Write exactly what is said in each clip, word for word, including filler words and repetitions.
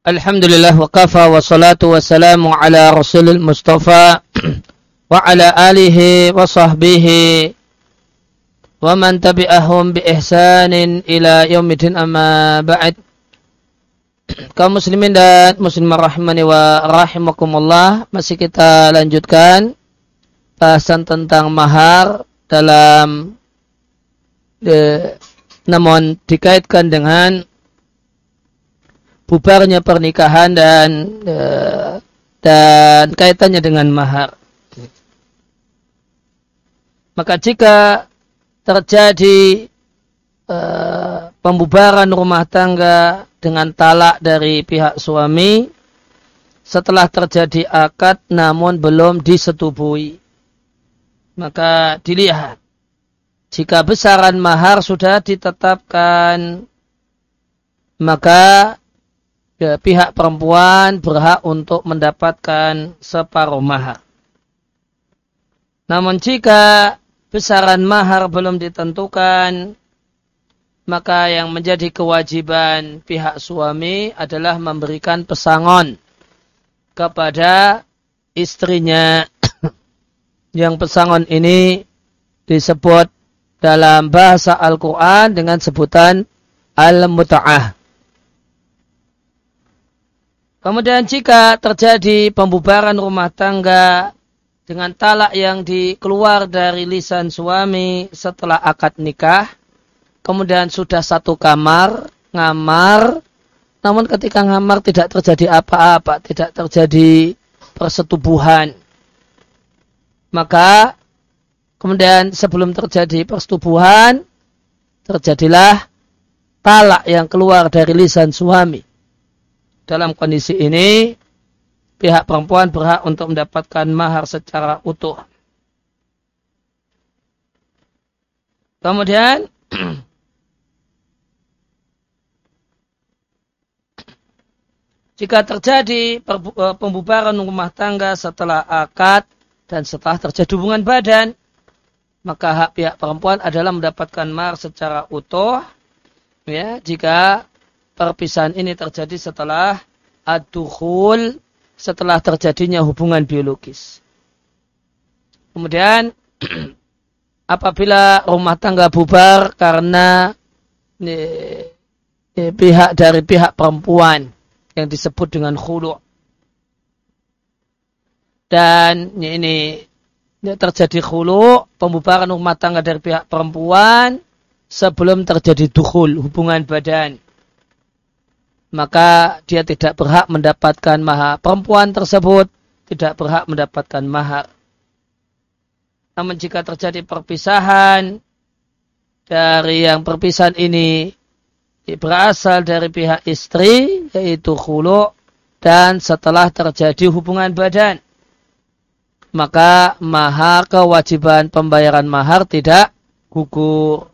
Alhamdulillah wa kafa wa salatu wa salamu ala rasulil mustafa wa ala alihi wa sahbihi wa man tabi'ahum bi ihsanin ila yaumidin amma ba'd. Kaum muslimin dan muslimah rahimani wa rahimakumullah, masih kita lanjutkan bahasan tentang mahar dalam eh, namun dikaitkan dengan bubarnya pernikahan dan uh, dan kaitannya dengan mahar. Maka jika terjadi uh, pembubaran rumah tangga dengan talak dari pihak suami setelah terjadi akad namun belum disetubui, maka dilihat jika besaran mahar sudah ditetapkan, maka ya, pihak perempuan berhak untuk mendapatkan separuh mahar. Namun jika besaran mahar belum ditentukan, maka yang menjadi kewajiban pihak suami adalah memberikan pesangon kepada istrinya. Yang pesangon ini disebut dalam bahasa Al-Quran dengan sebutan al-muta'ah. Kemudian jika terjadi pembubaran rumah tangga dengan talak yang dikeluar dari lisan suami setelah akad nikah, kemudian sudah satu kamar, ngamar, namun ketika ngamar tidak terjadi apa-apa, tidak terjadi persetubuhan, maka kemudian sebelum terjadi persetubuhan, terjadilah talak yang keluar dari lisan suami. Dalam kondisi ini, pihak perempuan berhak untuk mendapatkan mahar secara utuh. Kemudian, jika terjadi pembubaran rumah tangga setelah akad dan setelah terjadi hubungan badan, maka hak pihak perempuan adalah mendapatkan mahar secara utuh. Ya, jika perpisahan ini terjadi setelah ad-dukhul, setelah terjadinya hubungan biologis. Kemudian apabila rumah tangga bubar karena eh, eh, pihak dari pihak perempuan yang disebut dengan khulu', dan ini, ini terjadi khulu', pembubaran rumah tangga dari pihak perempuan sebelum terjadi dukhul, hubungan badan, maka dia tidak berhak mendapatkan mahar. Perempuan tersebut tidak berhak mendapatkan mahar. Namun jika terjadi perpisahan dari yang perpisahan ini berasal dari pihak istri, yaitu khulu', dan setelah terjadi hubungan badan, maka mahar, kewajiban pembayaran mahar tidak gugur.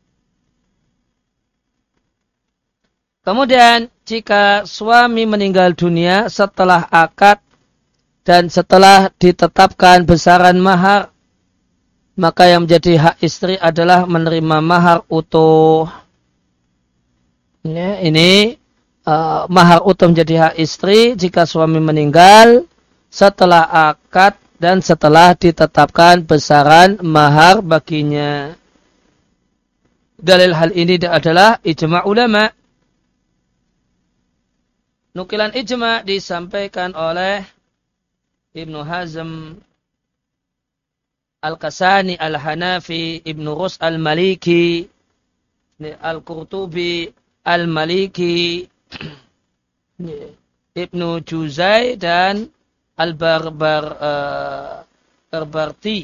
Kemudian jika suami meninggal dunia setelah akad dan setelah ditetapkan besaran mahar, maka yang menjadi hak istri adalah menerima mahar utuh. Ya, ini uh, mahar utuh menjadi hak istri jika suami meninggal setelah akad dan setelah ditetapkan besaran mahar baginya. Dalil hal ini adalah ijma' ulama. Nukilan ijma' disampaikan oleh Ibnu Hazm Al-Kasani Al-Hanafi, Ibnu Rus Al-Maliki, Al-Qurtubi Al-Maliki, Ibnu Juzai dan Al-Barbar uh, Barbarti.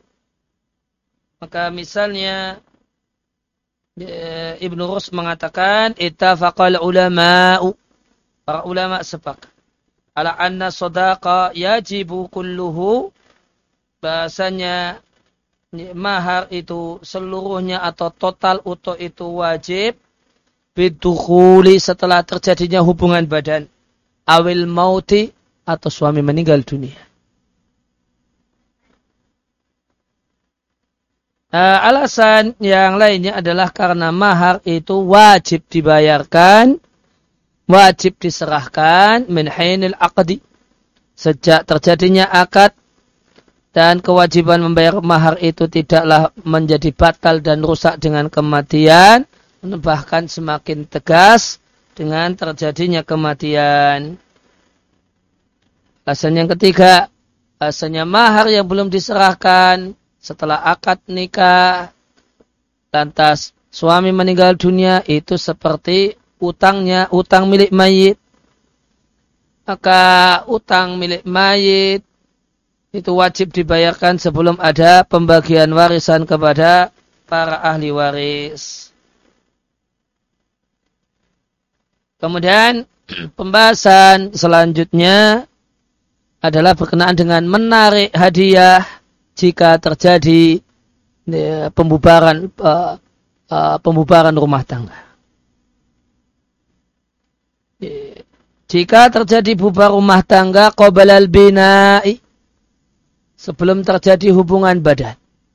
Maka misalnya uh, Ibnu Rus mengatakan ittafaqal ulama'u, para ulama sepakat ala anna sadaqa yajibu kulluhu, bahasanya mahar itu seluruhnya atau total utuh itu wajib bidukhuli, setelah terjadinya hubungan badan, awil mauti, atau suami meninggal dunia. Uh, alasan yang lainnya adalah karena mahar itu wajib dibayarkan wajib diserahkan min hinil aqdi, sejak terjadinya akad, dan kewajiban membayar mahar itu tidaklah menjadi batal dan rusak dengan kematian, bahkan semakin tegas dengan terjadinya kematian. Alasan yang ketiga, alasannya mahar yang belum diserahkan setelah akad nikah, lantas suami meninggal dunia, itu seperti utangnya, utang milik mayit. Maka utang milik mayit itu wajib dibayarkan sebelum ada pembagian warisan kepada para ahli waris. Kemudian pembahasan selanjutnya adalah berkenaan dengan menarik hadiah jika terjadi ya, pembubaran uh, uh, pembubaran rumah tangga. Jika terjadi bubar rumah tangga qabla al-bina'i, sebelum terjadi hubungan badan,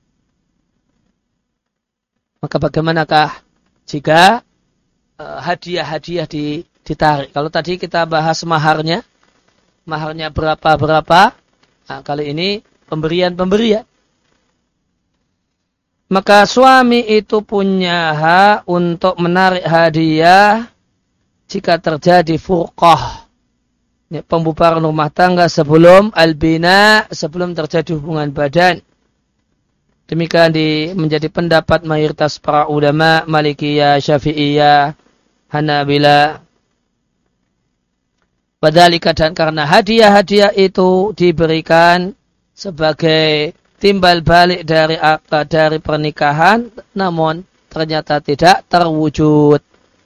maka bagaimanakah jika uh, hadiah-hadiah di, ditarik? Kalau tadi kita bahas maharnya, maharnya berapa-berapa, nah, kali ini pemberian-pemberian. Maka suami itu punya hak untuk menarik hadiah jika terjadi furqah, ya, pembubaran rumah tangga sebelum al-bina, sebelum terjadi hubungan badan. Demikian di, menjadi pendapat mayoritas para ulama Malikiyah, Syafi'iyah, Hanabilah. Padahal dan karena hadiah-hadiah itu diberikan sebagai timbal balik dari akad dari pernikahan, namun ternyata tidak terwujud.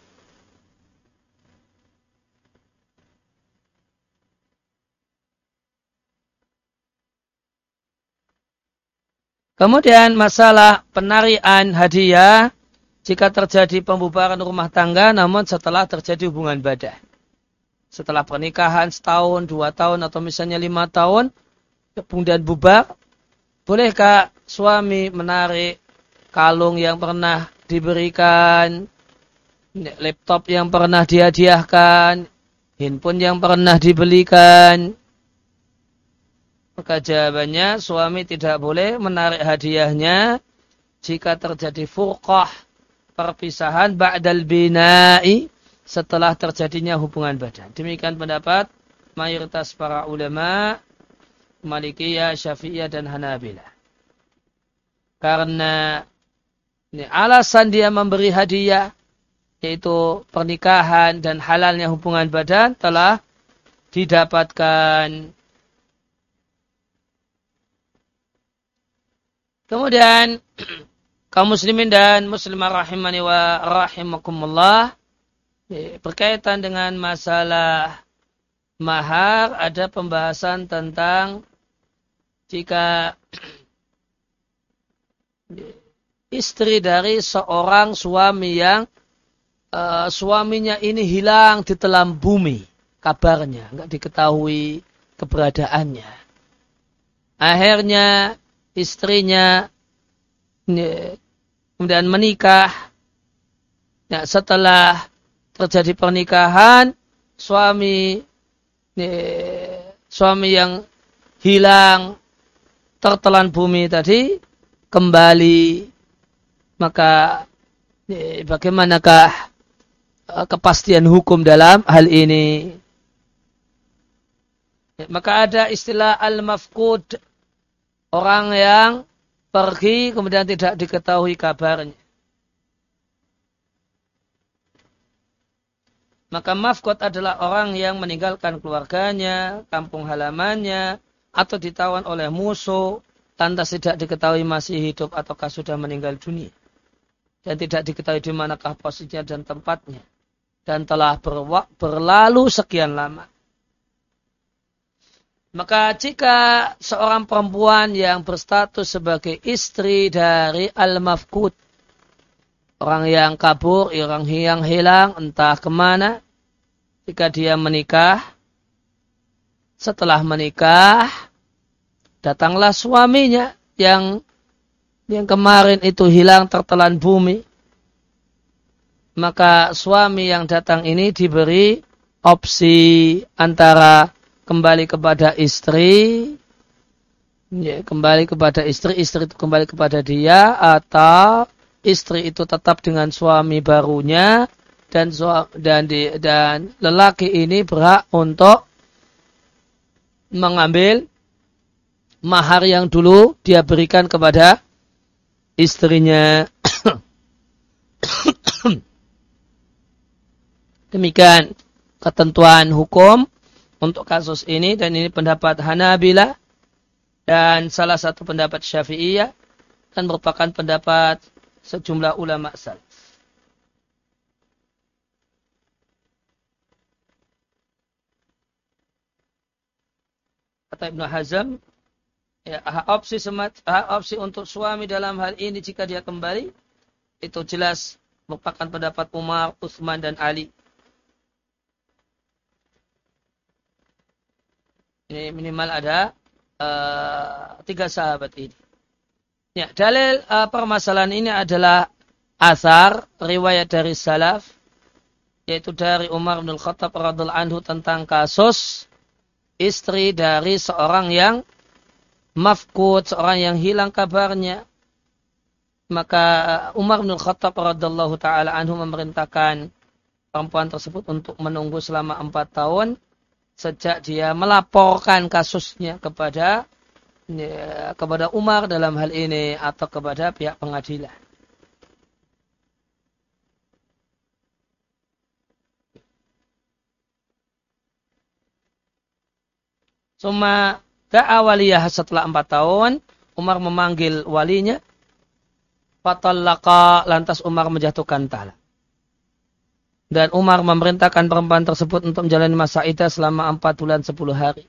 Kemudian masalah penarian hadiah jika terjadi pembubaran rumah tangga namun setelah terjadi hubungan badan. Setelah pernikahan setahun, dua tahun atau misalnya lima tahun, kemudian bubar, bolehkah suami menarik kalung yang pernah diberikan, laptop yang pernah dihadiahkan, handphone yang pernah dibelikan? Maka jawabannya, suami tidak boleh menarik hadiahnya jika terjadi furqah, perpisahan ba'dal bina'i, setelah terjadinya hubungan badan. Demikian pendapat mayoritas para ulama Malikiyah, Syafi'iyah dan Hanabilah. Karena ini alasan dia memberi hadiah, yaitu pernikahan dan halalnya hubungan badan, telah didapatkan. Kemudian kaum muslimin dan muslimah rahimani wa rahimakumullah, berkaitan dengan masalah mahar, ada pembahasan tentang jika istri dari seorang suami yang uh, suaminya ini hilang di telan bumi, kabarnya enggak diketahui keberadaannya. Akhirnya istrinya kemudian menikah. Ya, setelah terjadi pernikahan, suami suami yang hilang tertelan bumi tadi kembali, maka bagaimanakah kepastian hukum dalam hal ini? Maka ada istilah al-mafqud, orang yang pergi kemudian tidak diketahui kabarnya. Maka mafqud adalah orang yang meninggalkan keluarganya, kampung halamannya, atau ditawan oleh musuh, lantas tidak diketahui masih hidup ataukah sudah meninggal dunia. Dan tidak diketahui di manakah posisinya dan tempatnya. Dan telah berwak, berlalu sekian lama. Maka jika seorang perempuan yang berstatus sebagai istri dari al-mafqud, orang yang kabur, orang yang hilang, entah kemana, jika dia menikah, setelah menikah, datanglah suaminya yang yang kemarin itu hilang tertelan bumi, maka suami yang datang ini diberi opsi antara kembali kepada istri, ya, kembali kepada istri, istri itu kembali kepada dia, atau istri itu tetap dengan suami barunya dan dan di, dan lelaki ini berhak untuk mengambil mahar yang dulu dia berikan kepada istrinya. Demikian ketentuan hukum untuk kasus ini, dan ini pendapat Hanabilah dan salah satu pendapat Syafi'iyah dan merupakan pendapat sejumlah ulama salaf. Kata Ibnu Hazm, ya, opsi semat, opsi untuk suami dalam hal ini jika dia kembali itu jelas merupakan pendapat Umar, Utsman dan Ali. Ini minimal ada uh, tiga sahabat ini. Ya, dalil uh, permasalahan ini adalah asar riwayat dari salaf, yaitu dari Umar bin Khattab radhiyallahu anhu tentang kasus istri dari seorang yang mafqud, seorang yang hilang kabarnya. Maka Umar bin Khattab radhiyallahu taala anhu memerintahkan perempuan tersebut untuk menunggu selama empat tahun sejak dia melaporkan kasusnya kepada ya, kepada Umar dalam hal ini atau kepada pihak pengadilan. Suma da'a waliyah, setelah empat tahun Umar memanggil walinya, fatallaqa, lantas Umar menjatuhkan talak. Dan Umar memerintahkan perempuan tersebut untuk menjalani masa iddah selama empat bulan sepuluh hari.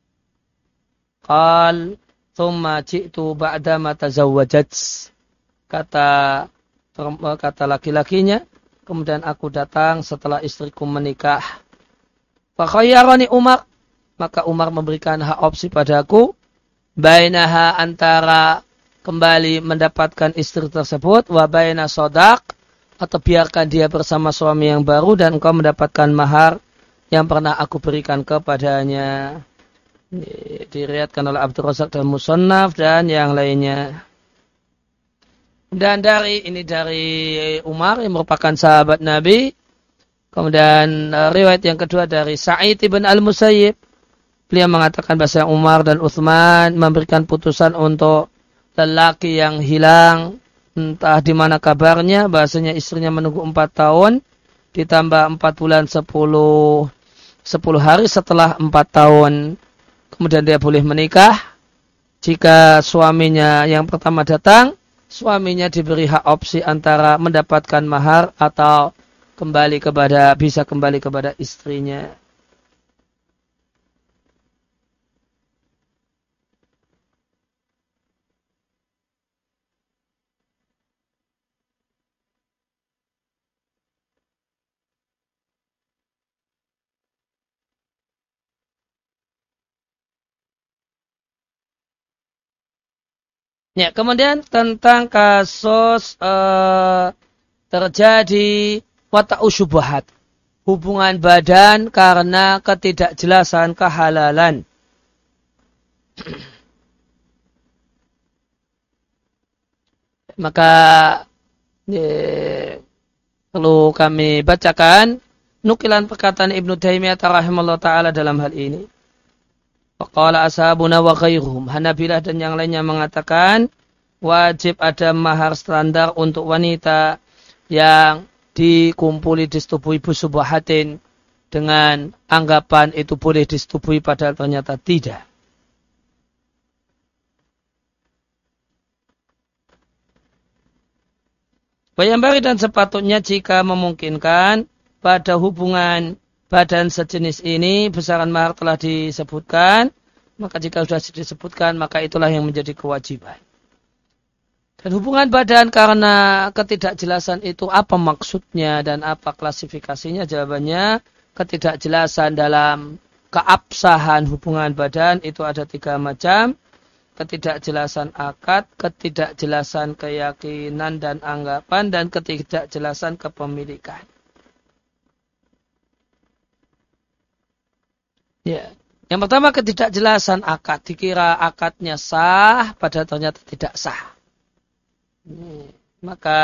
Qal, thumma ji'tu ba'dama tazawwajat. Kata kata laki-lakinya, kemudian aku datang setelah istriku menikah. Fa khayyarani Umar, maka Umar memberikan hak opsi padaku, bainaha, antara kembali mendapatkan istri tersebut, wa baina shadaq, atau biarkan dia bersama suami yang baru dan engkau mendapatkan mahar yang pernah aku berikan kepadanya. Diriwayatkan oleh Abdul Razak dan Musannaf dan yang lainnya. Dan dari ini dari Umar yang merupakan sahabat Nabi. Kemudian riwayat yang kedua dari Sa'id ibn al-Musayyib. Beliau mengatakan bahasa Umar dan Utsman memberikan putusan untuk lelaki yang hilang, entah di mana kabarnya, bahasanya istrinya menunggu empat tahun, ditambah empat bulan sepuluh, sepuluh hari setelah empat tahun. Kemudian dia boleh menikah. Jika suaminya yang pertama datang, suaminya diberi hak opsi antara mendapatkan mahar atau kembali kepada, bisa kembali kepada istrinya. Ya, kemudian tentang kasus uh, terjadi wata'u syubhat, hubungan badan karena ketidakjelasan kehalalan. Maka ya, perlu kami bacakan nukilan perkataan Ibnu Taimiyah rahimahullah ta'ala dalam hal ini. Faqala ashabuna wa ghairuhum, Hanabilah dan yang lainnya mengatakan wajib ada mahar standar untuk wanita yang dikumpuli disetubuhi busubahatin dengan anggapan itu boleh disetubuhi padahal ternyata tidak. Bayambari dan sepatutnya jika memungkinkan pada hubungan badan sejenis ini besaran mahar telah disebutkan, maka jika sudah disebutkan maka itulah yang menjadi kewajiban. Dan hubungan badan karena ketidakjelasan itu apa maksudnya dan apa klasifikasinya? Jawabannya, ketidakjelasan dalam keabsahan hubungan badan itu ada tiga macam. Ketidakjelasan akad, ketidakjelasan keyakinan dan anggapan, dan ketidakjelasan kepemilikan. Ya. Yang pertama ketidakjelasan akad. Dikira akadnya sah, padahal ternyata tidak sah. Maka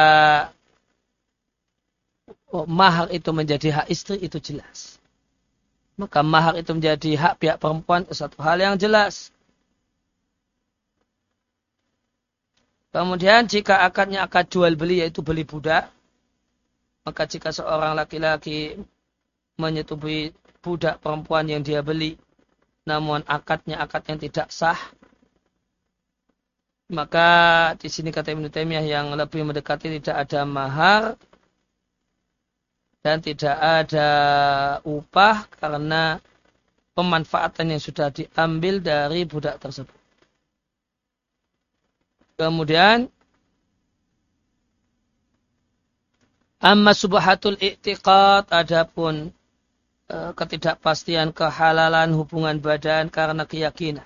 oh, mahar itu menjadi hak istri itu jelas. Maka mahar itu menjadi hak pihak perempuan satu hal yang jelas. Kemudian jika akadnya akad jual beli yaitu beli budak, maka jika seorang laki-laki menyetubui budak perempuan yang dia beli, namun akadnya akad yang tidak sah, maka di sini kata Ibnu Taimiyah yang lebih mendekati tidak ada mahar dan tidak ada upah karena pemanfaatan yang sudah diambil dari budak tersebut. Kemudian amma subhatul i'tiqad, adapun e, ketidakpastian kehalalan hubungan badan karena keyakinan.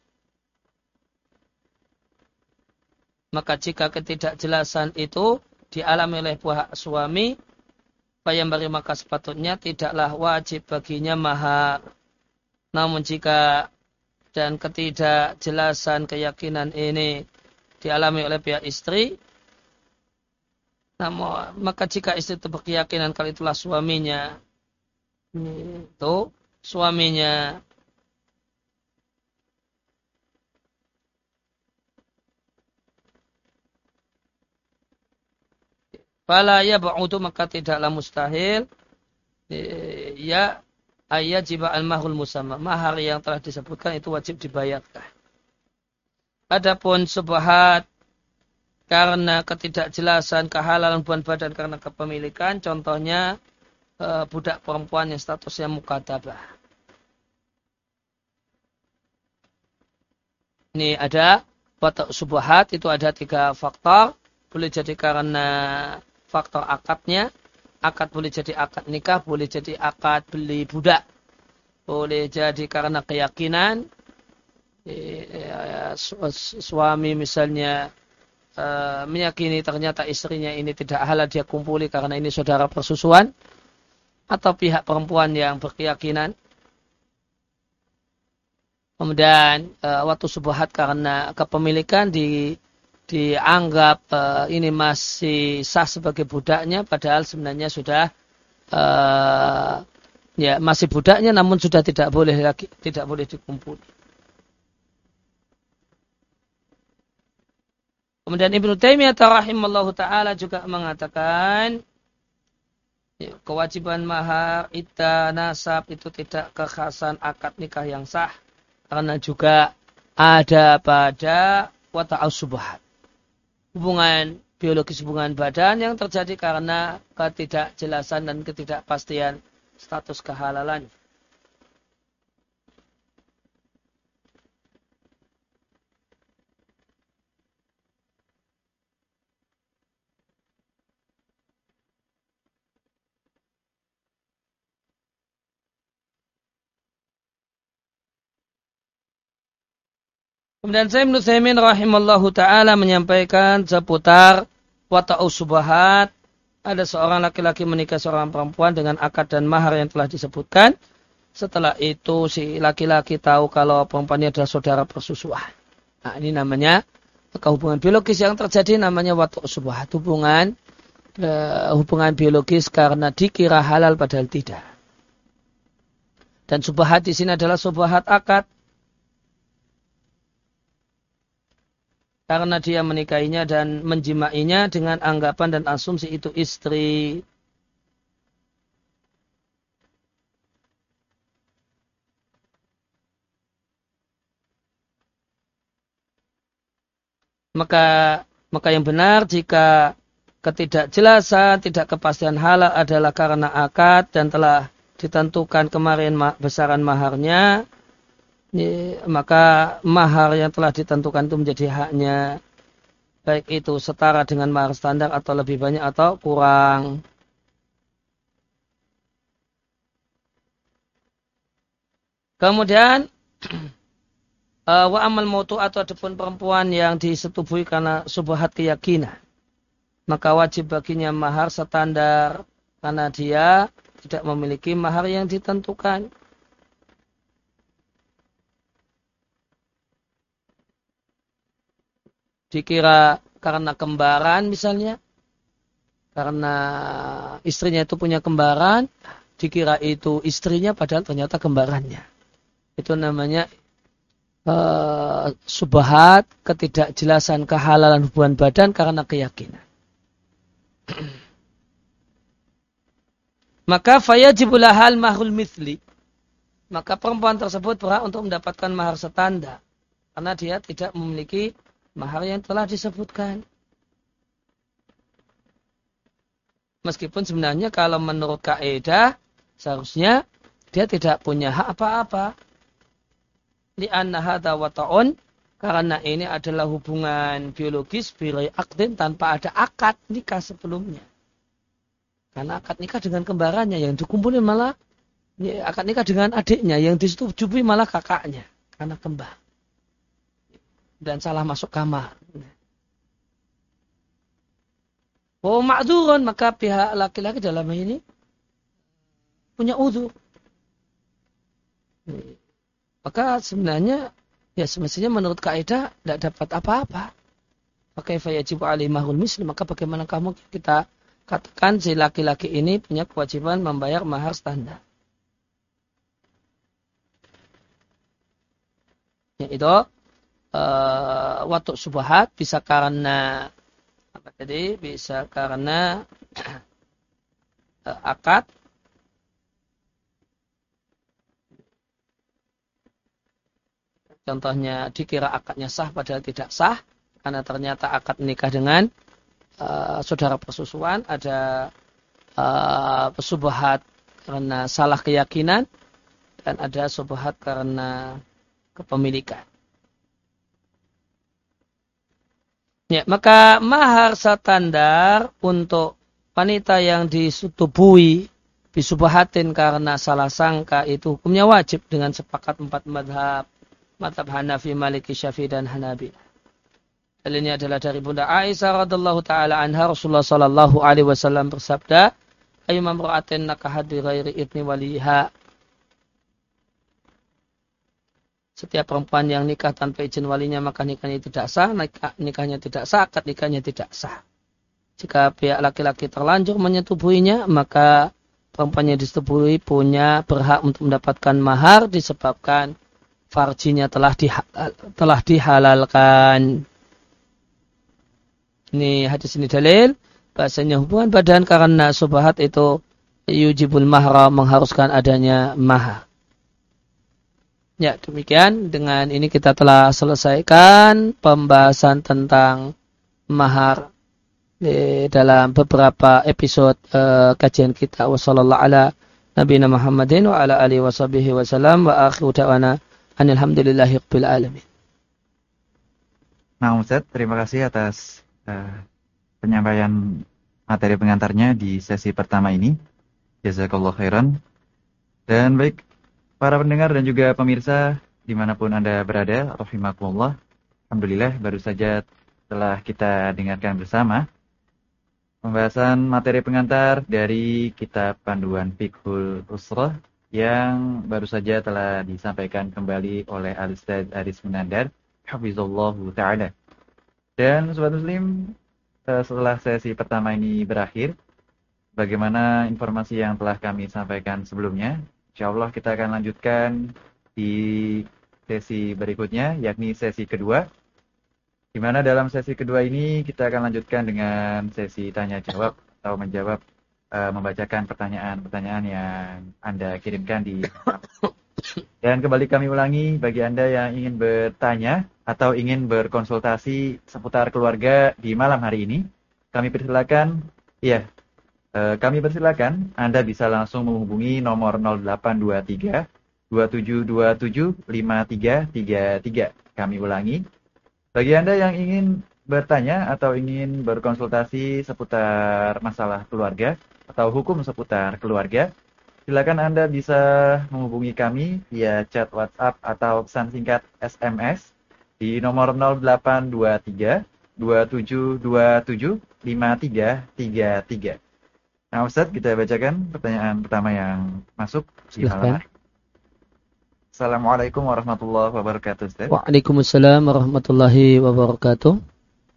Maka jika ketidakjelasan itu dialami oleh pihak suami, payambari maka sepatutnya tidaklah wajib baginya mahar. Namun jika dan ketidakjelasan keyakinan ini dialami oleh pihak istri, namun maka jika istri itu berkeyakinan kalau itulah suaminya, itu suaminya fala yab'udu, maka tidaklah mustahil ya ayat jiba al-mahrul musamma, mahar yang telah disebutkan itu wajib dibayarkan. Adapun subhat karena ketidakjelasan kehalalan hubungan badan karena kepemilikan, contohnya e, budak perempuan yang statusnya mukatabah. Ini ada watak subhat, itu ada tiga faktor. Boleh jadi karena faktor akadnya, akad boleh jadi akad nikah, boleh jadi akad beli budak, boleh jadi karena keyakinan. Suami misalnya uh, meyakini ternyata istrinya ini tidak halal dia kumpuli karena ini saudara persusuan, atau pihak perempuan yang berkeyakinan. Kemudian uh, waktu subhat karena kepemilikan di, dianggap uh, ini masih sah sebagai budaknya, padahal sebenarnya sudah uh, ya masih budaknya, namun sudah tidak boleh lagi, tidak boleh dikumpuli. Kemudian Ibnu Taimiyah rahimallahu taala juga mengatakan ya, kewajiban mahar, iddah, nasab itu tidak kekhasan akad nikah yang sah, karena juga ada pada wata'us subhat, hubungan biologis, hubungan badan yang terjadi karena ketidakjelasan dan ketidakpastian status kehalalan. Kemudian Syekh Ibnu Utsaimin rahimallahu taala menyampaikan seputar wata'us subhat. Ada seorang laki-laki menikah seorang perempuan dengan akad dan mahar yang telah disebutkan. Setelah itu si laki-laki tahu kalau perempuannya adalah saudara persusuan. Nah, ini namanya hubungan biologis yang terjadi, namanya wata'us subhat, hubungan uh, hubungan biologis karena dikira halal padahal tidak. Dan subhat di sini adalah subhat akad. Karena dia menikahinya dan menjimainya dengan anggapan dan asumsi itu istri. Maka maka yang benar jika ketidakjelasan, tidak kepastian halal adalah karena akad dan telah ditentukan kemarin besaran maharnya, maka mahar yang telah ditentukan itu menjadi haknya, baik itu setara dengan mahar standar atau lebih banyak atau kurang. Kemudian wa amal mautu, atau adapun perempuan yang disetubui karena subhat keyakinan, maka wajib baginya mahar standar karena dia tidak memiliki mahar yang ditentukan. dikira karena kembaran misalnya, karena istrinya itu punya kembaran, dikira itu istrinya padahal ternyata kembarannya. Itu namanya uh, subhat, ketidakjelasan kehalalan hubungan badan karena keyakinan. Maka fayajibul hal mahrul mithli. Maka perempuan tersebut berhak untuk mendapatkan mahar setanda. Karena dia tidak memiliki mahar yang telah disebutkan. Meskipun sebenarnya kalau menurut kaidah seharusnya dia tidak punya hak apa-apa. Li'anna hadza wata'un, karena ini adalah hubungan biologis birai akdin tanpa ada akad nikah sebelumnya. Karena akad nikah dengan kembarannya, yang dikumpulin malah ya, akad nikah dengan adiknya, yang disetujui malah kakaknya karena kembar. Dan salah masuk kamar. Oh ma'dzurun, maka pihak laki-laki dalam ini punya udzur. Maka sebenarnya ya semestinya menurut kaidah tidak dapat apa-apa. Maka yajibu alaihi mahrul misli, maka bagaimana kamu kita katakan si laki-laki ini punya kewajiban membayar mahar standar. Ya itu uh, waktu subhat bisa karena apa tadi? Bisa karena uh, akad. Contohnya dikira akadnya sah padahal tidak sah karena ternyata akad nikah dengan uh, saudara persusuan, ada uh, subhat karena salah keyakinan dan ada subhat karena kepemilikan. Ya, maka mahar standar untuk wanita yang disetubui bisubhatin karena salah sangka itu hukumnya wajib dengan sepakat empat madhab, madhab Hanafi, Maliki, Syafi'i dan Hanabi. Dalilnya adalah dari Bunda Aisyah radhiyallahu taala anha, Rasulullah sallallahu alaihi wasallam bersabda, ayyuma imra'atin nakahat bi ghairi idni waliha. Setiap perempuan yang nikah tanpa izin walinya maka nikahnya tidak sah, nikah, nikahnya tidak sah, akad nikahnya tidak sah. Jika pihak laki-laki terlanjur menyetubuhinya, maka perempuan yang disetubui punya berhak untuk mendapatkan mahar disebabkan farjinya telah dihalal, telah dihalalkan. Ini hadis ini dalil bahasanya hubungan badan karena subhat itu yujibul mahra, mengharuskan adanya mahar. Ya, demikian dengan ini kita telah selesaikan pembahasan tentang mahar di dalam beberapa episode uh, kajian kita. Wassallallahu ala nabiyina Muhammadin wa ala alihi washabihi wasallam wa akhiru da'wana alhamdulillahi rabbil alamin. Nah, Ustaz, terima kasih atas uh, penyampaian materi pengantarnya di sesi pertama ini. Jazakallahu khairan. Dan baik, para pendengar dan juga pemirsa dimanapun Anda berada, rahimakumullah. Alhamdulillah baru saja telah kita dengarkan bersama pembahasan materi pengantar dari kitab Panduan Fiqhul Usrah yang baru saja telah disampaikan kembali oleh Al-Ustaz Aris Munandar, hafizallahu ta'ala. Dan Sobat Muslim, setelah sesi pertama ini berakhir, bagaimana informasi yang telah kami sampaikan sebelumnya? Insyaallah kita akan lanjutkan di sesi berikutnya, yakni sesi kedua. Di mana dalam sesi kedua ini kita akan lanjutkan dengan sesi tanya jawab atau menjawab, uh, membacakan pertanyaan-pertanyaan yang Anda kirimkan di. Dan kembali kami ulangi, bagi Anda yang ingin bertanya atau ingin berkonsultasi seputar keluarga di malam hari ini, kami persilakan, ya. Kami persilakan Anda bisa langsung menghubungi nomor nol delapan dua tiga dua tujuh dua tujuh lima tiga tiga tiga. Kami ulangi, bagi Anda yang ingin bertanya atau ingin berkonsultasi seputar masalah keluarga atau hukum seputar keluarga, silakan Anda bisa menghubungi kami via chat WhatsApp atau pesan singkat S M S di nomor nol delapan dua tiga dua tujuh dua tujuh lima tiga tiga tiga. Nah Ustaz, kita bacakan pertanyaan pertama yang masuk di malam hari. Assalamualaikum warahmatullahi wabarakatuh, Ustaz. Waalaikumsalam warahmatullahi wabarakatuh.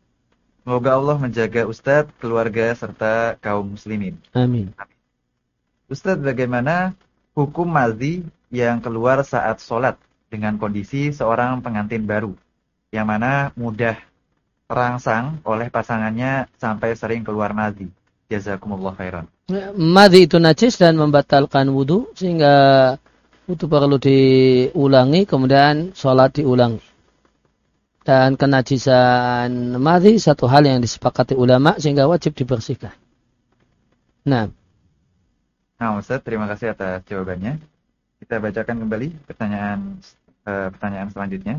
Semoga Allah menjaga Ustadz, keluarga, serta kaum muslimin. Amin. Ustadz, bagaimana hukum madhi yang keluar saat sholat dengan kondisi seorang pengantin baru, yang mana mudah terangsang oleh pasangannya sampai sering keluar madhi? Jazakumullah khairan. Madhi itu najis dan membatalkan wudu, sehingga wudu perlu diulangi, kemudian sholat diulangi. Dan kenajisan madhi satu hal yang disepakati ulama, sehingga wajib dibersihkan. Nah. Nah, Ustaz, terima kasih atas jawabannya. Kita bacakan kembali pertanyaan uh, pertanyaan selanjutnya.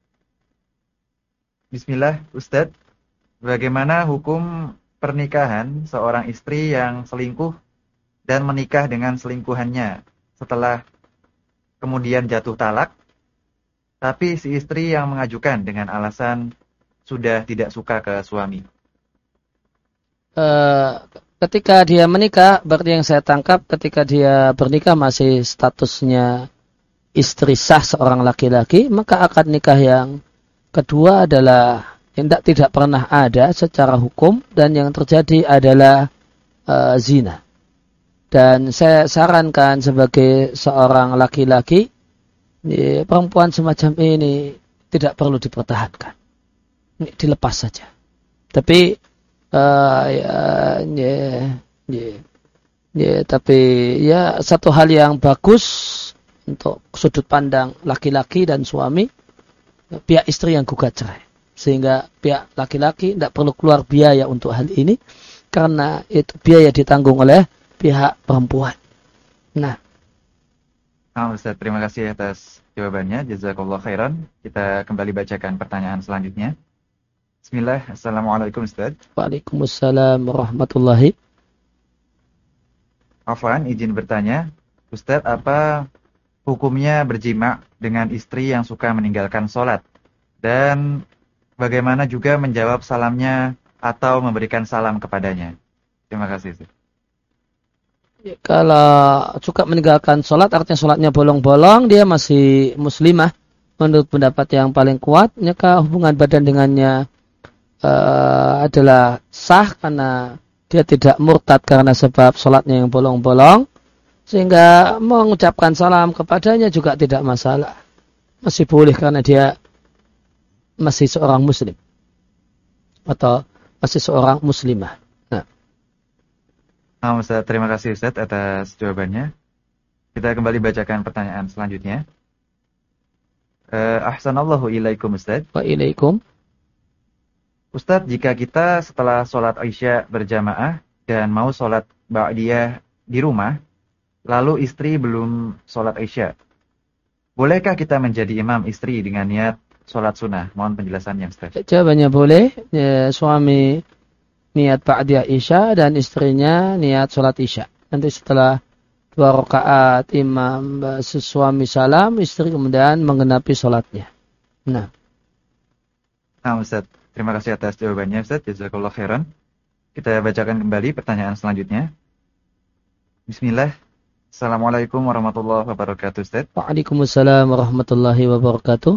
Bismillah, Ustaz. Bagaimana hukum pernikahan seorang istri yang selingkuh dan menikah dengan selingkuhannya setelah kemudian jatuh talak, tapi si istri yang mengajukan dengan alasan sudah tidak suka ke suami? Uh, ketika dia menikah, berarti yang saya tangkap ketika dia bernikah masih statusnya istri sah seorang laki-laki, maka akad nikah yang kedua adalah tidak tidak pernah ada secara hukum, dan yang terjadi adalah uh, zina. Dan saya sarankan sebagai seorang laki-laki, ya, perempuan semacam ini tidak perlu dipertahankan, ini dilepas saja. Tapi uh, ya, ya, ya, ya, tapi ya satu hal yang bagus untuk sudut pandang laki-laki dan suami, pihak istri yang gugat cerai, sehingga pihak laki-laki tidak perlu keluar biaya untuk hal ini, karena itu biaya ditanggung oleh pihak perempuan. Nah, nah Ustaz, terima kasih atas jawabannya. Jazakallah khairan. Kita kembali bacakan pertanyaan selanjutnya. Bismillah. Assalamualaikum Ustaz. Waalaikumsalam warahmatullahi. Afwan, izin bertanya, Ustaz, apa hukumnya berjima dengan istri yang suka meninggalkan sholat? Dan bagaimana juga menjawab salamnya atau memberikan salam kepadanya? Terima kasih Ustaz. Ya, kalau suka meninggalkan sholat, artinya sholatnya bolong-bolong, dia masih muslimah menurut pendapat yang paling kuat, maka hubungan badan dengannya uh, adalah sah, karena dia tidak murtad karena sebab sholatnya yang bolong-bolong, sehingga mengucapkan salam kepadanya juga tidak masalah, masih boleh karena dia masih seorang muslim atau masih seorang muslimah. Nah, Ustaz, terima kasih Ustaz atas jawabannya. Kita kembali bacakan pertanyaan selanjutnya. Uh, Ahsanallahu ilaikum Ustaz. Wa ilaikum. Ustaz, jika kita setelah sholat Isya berjamaah dan mau sholat ba'diyah di rumah, lalu istri belum sholat Isya, bolehkah kita menjadi imam istri dengan niat sholat sunnah? Mohon penjelasannya Ustaz. Jawabannya boleh. Ya, suami niat ba'diyah Isya dan istrinya niat sholat Isya. Nanti setelah dua rakaat imam suami salam, istri kemudian menggenapi sholatnya. Nah. Nah Ustaz, terima kasih atas jawabannya Ustaz. Jazakallah khairan. Kita bacakan kembali pertanyaan selanjutnya. Bismillah. Assalamualaikum warahmatullahi wabarakatuh Ustaz. Waalaikumsalam warahmatullahi wabarakatuh.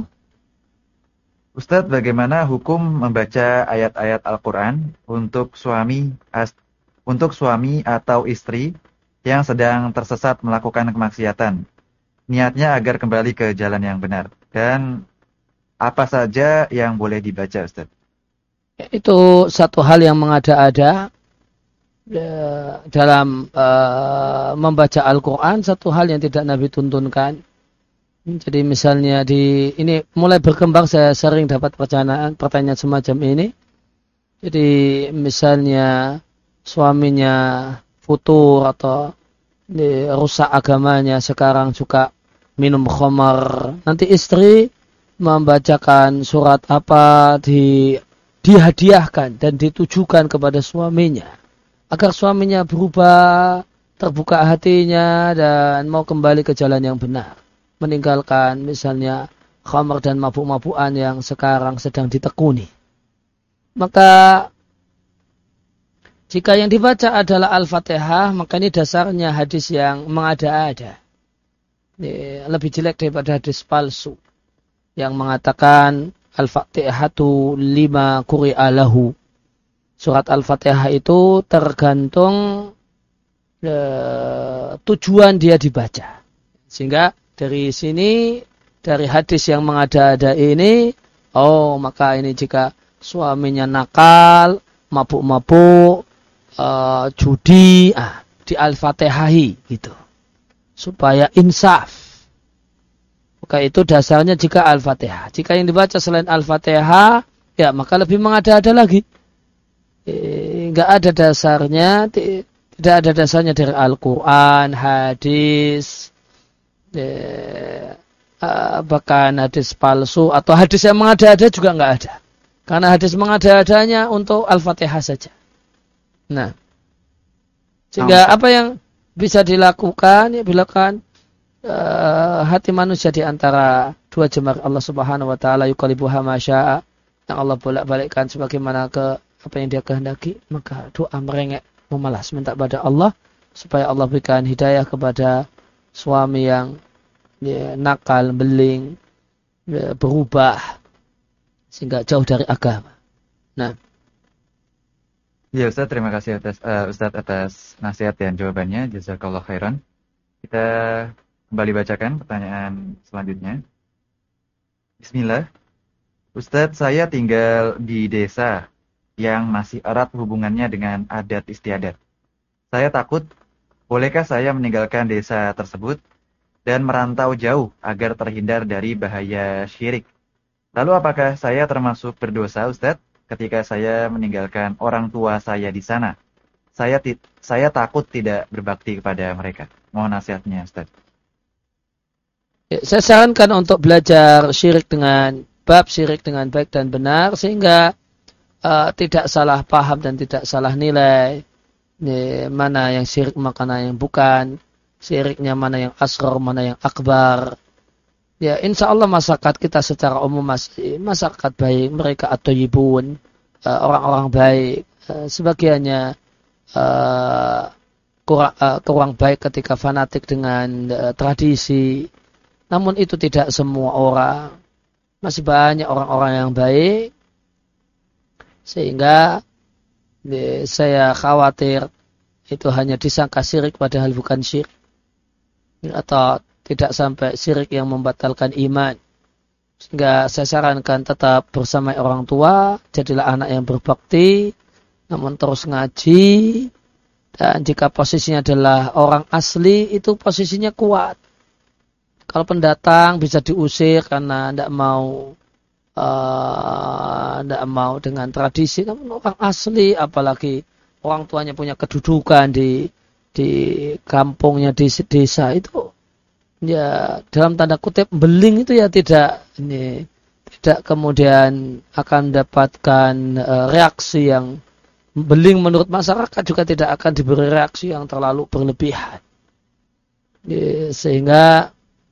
Ustadz, bagaimana hukum membaca ayat-ayat Al-Quran untuk suami as, untuk suami atau istri yang sedang tersesat melakukan kemaksiatan, niatnya agar kembali ke jalan yang benar, dan apa saja yang boleh dibaca, Ustadz? Itu satu hal yang mengada-ada ya, dalam uh, membaca Al-Quran, satu hal yang tidak Nabi tuntunkan. Jadi misalnya di ini mulai berkembang, saya sering dapat pertanyaan pertanyaan semacam ini. Jadi misalnya suaminya futur atau di, rusak agamanya, sekarang suka minum khamar. Nanti istri membacakan surat apa di dihadiahkan dan ditujukan kepada suaminya agar suaminya berubah, terbuka hatinya dan mau kembali ke jalan yang benar. Meninggalkan misalnya khamar dan mabuk-mabukan yang sekarang sedang ditekuni. Maka jika yang dibaca adalah Al-Fatihah, maka ini dasarnya hadis yang mengada-ada. Lebih jelek daripada hadis palsu yang mengatakan Al-Fatihatu lima quri'a lahu. surat Al-Fatihah itu tergantung uh, tujuan dia dibaca. Sehingga dari sini, dari hadis yang mengada-ada ini, oh maka ini jika suaminya nakal, mabuk-mabuk, uh, judi, ah, di Al-Fatihahi gitu. Supaya insaf. Maka itu dasarnya jika Al-Fatihah. Jika yang dibaca selain Al-Fatihah, ya maka lebih mengada-ada lagi. Enggak ada dasarnya, tidak ada dasarnya dari Al-Quran, hadis, eh, bahkan hadis palsu atau hadis yang mengada-ada juga enggak ada. Karena hadis mengada-adanya untuk Al-Fatihah saja. Nah, sehingga apa yang bisa dilakukan, ya bilakan uh, hati manusia di antara dua jemari Allah Subhanahu wa taala yuqallibuha ma syaa, yang Allah bolak-balikkan sebagaimana ke apa yang dia kehendaki, maka doa merengek memelas minta pada Allah supaya Allah berikan hidayah kepada suami yang ya, nakal, beling, ya, berubah sehingga jauh dari agama. Nah, ya Ustaz, terima kasih atas uh, Ustaz atas nasihat dan jawabannya. Jazakallah khairan. Kita kembali bacakan pertanyaan selanjutnya. Bismillah. Ustaz, saya tinggal di desa yang masih erat hubungannya dengan adat istiadat. Saya takut, bolehkah saya meninggalkan desa tersebut dan merantau jauh agar terhindar dari bahaya syirik? Lalu apakah saya termasuk berdosa, Ustaz, ketika saya meninggalkan orang tua saya di sana? Saya ti- saya takut tidak berbakti kepada mereka. Mohon nasihatnya, Ustaz. Ya, saya sarankan untuk belajar syirik dengan bab syirik dengan baik dan benar sehingga uh, tidak salah paham dan tidak salah nilai. Ini, mana yang syirik, mana yang bukan. Syiriknya mana yang asghar, mana yang akbar. Ya, insya Allah masyarakat kita secara umum masih masyarakat baik, mereka at-thayyibun, uh, orang-orang baik, uh, sebagiannya uh, kurang, uh, kurang baik ketika fanatik dengan uh, tradisi. Namun itu tidak semua orang, masih banyak orang-orang yang baik, sehingga ya, saya khawatir itu hanya disangka syirik padahal bukan syirik, atau tidak sampai syirik yang membatalkan iman. Sehingga saya sarankan tetap bersama orang tua, jadilah anak yang berbakti, namun terus ngaji, dan jika posisinya adalah orang asli, itu posisinya kuat. Kalau pendatang bisa diusir karena tidak mau tidak uh, mau dengan tradisi, namun orang asli, apalagi orang tuanya punya kedudukan di di kampungnya, di desa itu, ya dalam tanda kutip beling itu ya tidak ini tidak kemudian akan mendapatkan uh, reaksi yang beling menurut masyarakat, juga tidak akan diberi reaksi yang terlalu berlebihan. Ya, sehingga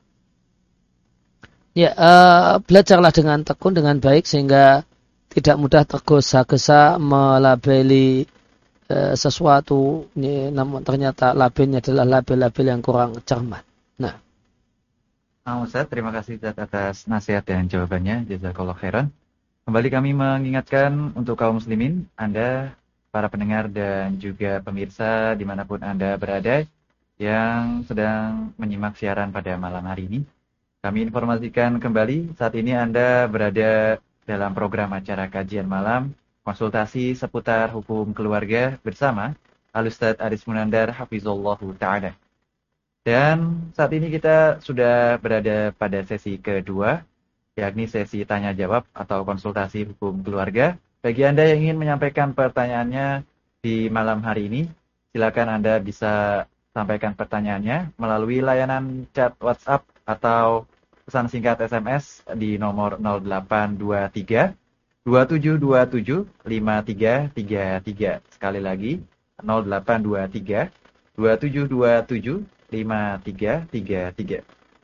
ya uh, belajarlah dengan tekun, dengan baik, sehingga tidak mudah tergesa-gesa melabeli uh, sesuatu, ya, namun ternyata labelnya adalah label-label yang kurang cermat. Nah, Nah, Ustaz, terima kasih atas nasihat dan jawabannya. Jazakallah khairan. Kembali kami mengingatkan untuk kaum muslimin, Anda, para pendengar dan juga pemirsa dimanapun Anda berada yang sedang menyimak siaran pada malam hari ini. Kami informasikan kembali, saat ini Anda berada dalam program acara kajian malam, konsultasi seputar hukum keluarga bersama Al-Ustaz Aris Munandar Hafizullahu Ta'ala. Dan saat ini kita sudah berada pada sesi kedua, yakni sesi tanya jawab atau konsultasi hukum keluarga. Bagi Anda yang ingin menyampaikan pertanyaannya di malam hari ini, silakan Anda bisa sampaikan pertanyaannya melalui layanan chat WhatsApp atau pesan singkat S M S di nomor nol delapan dua tiga dua tujuh dua tujuh lima tiga tiga tiga. Sekali lagi, nol delapan dua tiga dua tujuh dua tujuh lima tiga tiga tiga.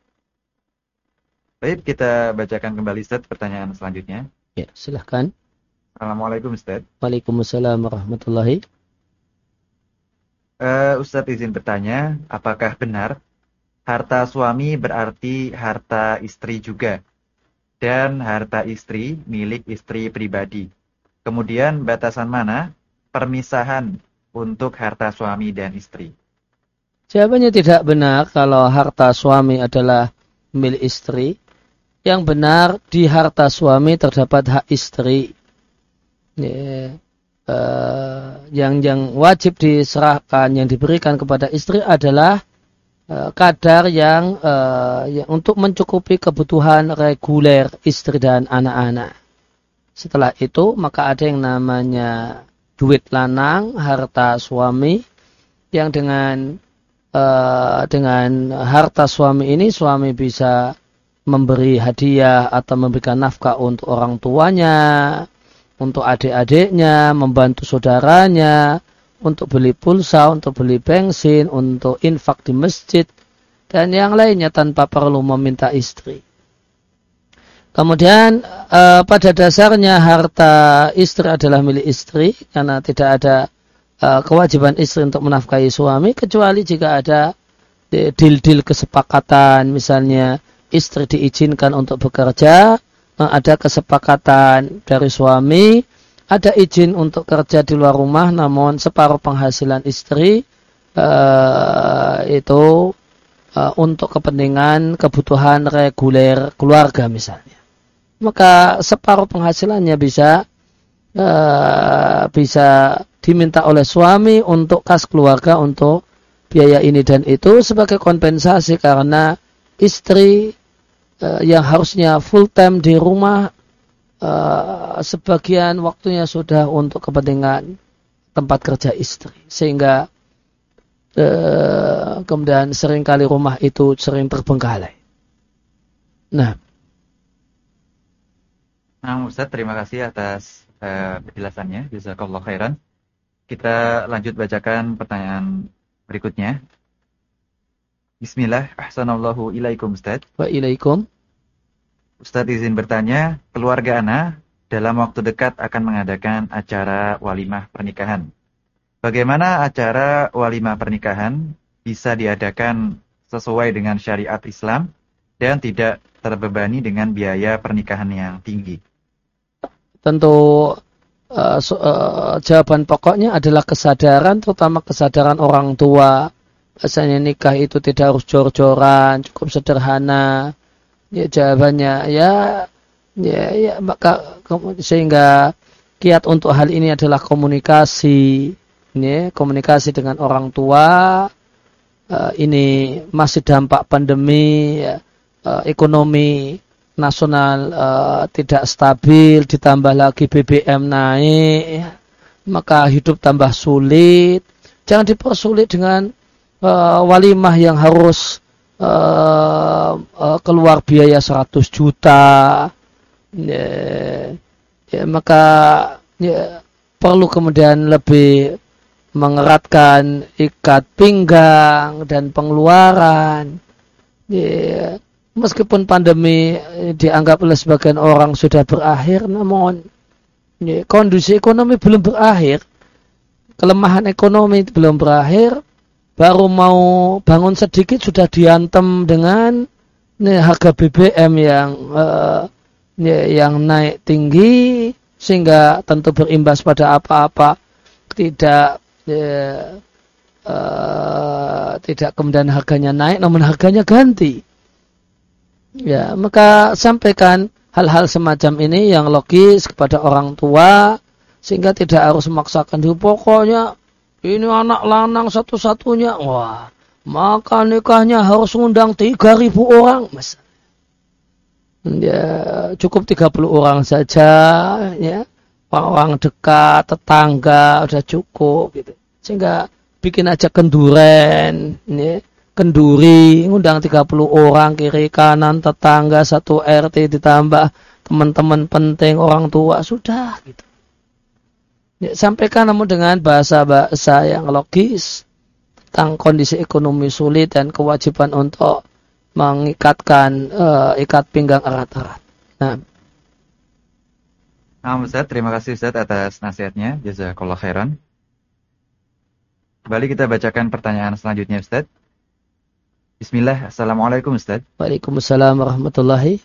Baik, kita bacakan kembali Ustaz pertanyaan selanjutnya. ya silahkan. Assalamualaikum Ustaz. Waalaikumsalam warahmatullahi. Uh, Ustaz izin bertanya, apakah benar harta suami berarti harta istri juga? Dan harta istri milik istri pribadi. Kemudian batasan mana permisahan untuk harta suami dan istri? Jawabannya tidak benar kalau harta suami adalah milik istri. Yang benar di harta suami terdapat hak istri. Ya, uh, yang yang wajib diserahkan, yang diberikan kepada istri adalah uh, kadar yang, uh, yang untuk mencukupi kebutuhan reguler istri dan anak-anak. Setelah itu maka ada yang namanya duit lanang, harta suami, yang dengan uh, dengan harta suami ini suami bisa memberi hadiah atau memberikan nafkah untuk orang tuanya, untuk adik-adiknya, membantu saudaranya, untuk beli pulsa, untuk beli bensin, untuk infak di masjid, dan yang lainnya tanpa perlu meminta istri. Kemudian eh, pada dasarnya harta istri adalah milik istri karena tidak ada eh, kewajiban istri untuk menafkahi suami kecuali jika ada deal-deal kesepakatan, misalnya istri diizinkan untuk bekerja, eh, ada kesepakatan dari suami, ada izin untuk kerja di luar rumah namun separuh penghasilan istri eh, itu eh, untuk kepentingan kebutuhan reguler keluarga misalnya. Maka separuh penghasilannya bisa uh, bisa diminta oleh suami untuk kas keluarga untuk biaya ini dan itu sebagai kompensasi karena istri uh, yang harusnya full time di rumah uh, sebagian waktunya sudah untuk kepentingan tempat kerja istri sehingga uh, kemudian seringkali rumah itu sering terbengkalai. Nah. Nah, Ustaz, terima kasih atas uh, penjelasannya. Jazakallahu khairan. Kita lanjut bacakan pertanyaan berikutnya. Bismillah, ahsanallahu ilaikum Ustaz. Wa ilaikum. Ustaz izin bertanya, keluarga ana dalam waktu dekat akan mengadakan acara walimah pernikahan. Bagaimana acara walimah pernikahan bisa diadakan sesuai dengan syariat Islam dan tidak terbebani dengan biaya pernikahan yang tinggi? Tentu uh, so, uh, jawaban pokoknya adalah kesadaran, terutama kesadaran orang tua. Asalnya nikah itu tidak harus jor-joran, cukup sederhana. Ya jawabannya ya, ya, ya maka sehingga kiat untuk hal ini adalah komunikasi, ya, komunikasi dengan orang tua. Uh, ini masih dampak pandemi, ya, uh, ekonomi nasional uh, tidak stabil, ditambah lagi B B M naik, maka hidup tambah sulit. Jangan dipersulit dengan uh, walimah yang harus uh, uh, keluar biaya seratus juta. Ya, ya, maka ya, perlu kemudian lebih mengeratkan ikat pinggang dan pengeluaran. Ya, meskipun pandemi dianggap oleh sebagian orang sudah berakhir, namun ya, kondisi ekonomi belum berakhir, kelemahan ekonomi belum berakhir, baru mau bangun sedikit sudah diantem dengan ya, harga B B M yang uh, ya, yang naik tinggi sehingga tentu berimbas pada apa-apa, tidak ya, uh, tidak kemudian harganya naik, namun harganya ganti. Ya, maka sampaikan hal-hal semacam ini yang logis kepada orang tua sehingga tidak harus memaksakan diri. Pokoknya ini anak lanang satu-satunya, wah, maka nikahnya harus undang tiga ribu orang, mas. Ya, cukup tiga puluh orang saja, ya, orang-orang dekat, tetangga, udah cukup, gitu. Sehingga bikin aja kenduren, ya. Kenduri, ngundang tiga puluh orang, kiri kanan, tetangga, satu R T, ditambah teman-teman penting, orang tua, sudah gitu. Ya, sampaikan namun dengan bahasa-bahasa yang logis tentang kondisi ekonomi sulit dan kewajiban untuk mengikatkan uh, ikat pinggang erat-erat. Nah. Nah, Ustaz, terima kasih Ustaz atas nasihatnya. Jazakallahu khairan. Kembali kita bacakan pertanyaan selanjutnya Ustaz. Bismillah, Assalamualaikum Ustaz. Waalaikumsalam warahmatullahi.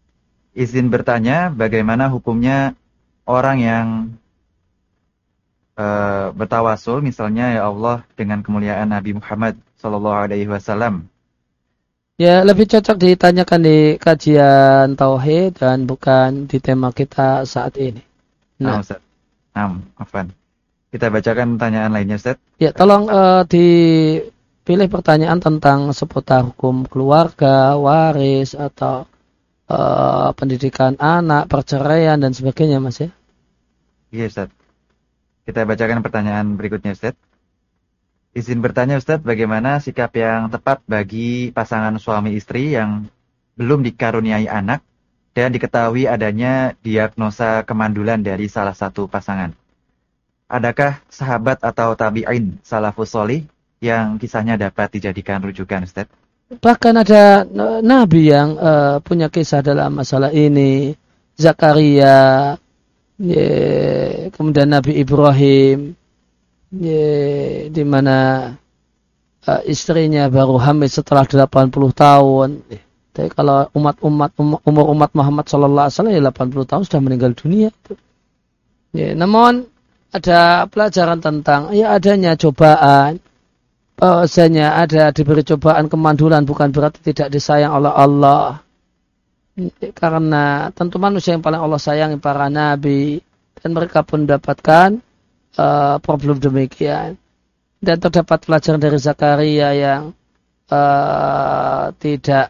Izin bertanya, bagaimana hukumnya orang yang uh, bertawasul misalnya ya Allah dengan kemuliaan Nabi Muhammad sallallahu alaihi wasallam. Ya, lebih cocok ditanyakan di kajian tauhid dan bukan di tema kita saat ini. Nah, Ustaz. Nah, afwan. Kita bacakan pertanyaan lainnya, Ustaz. Ya, tolong uh, dipilih pertanyaan tentang seputar hukum keluarga, waris atau uh, pendidikan anak, perceraian dan sebagainya, Mas ya. Iya, Ustaz. Kita bacakan pertanyaan berikutnya, Ustaz. Izin bertanya, Ustaz, bagaimana sikap yang tepat bagi pasangan suami istri yang belum dikaruniai anak dan diketahui adanya diagnosa kemandulan dari salah satu pasangan? Adakah sahabat atau tabi'in salafus sholih yang kisahnya dapat dijadikan rujukan, Ustaz? Bahkan ada nabi yang uh, punya kisah dalam masalah ini. Zakaria, yeah, kemudian Nabi Ibrahim, yeah, di mana uh, istrinya baru hamil setelah delapan puluh tahun. Tapi kalau umat-umat umur umat Muhammad sallallahu alaihi wasallam ya delapan puluh tahun sudah meninggal dunia. Yeah, namun ada pelajaran tentang ya adanya cobaan. Bahwasanya ada diberi cobaan kemandulan bukan berarti tidak disayang oleh Allah. Karena tentu manusia yang paling Allah sayangi para nabi dan mereka pun mendapatkan uh, problem demikian. Dan terdapat pelajaran dari Zakaria yang uh, tidak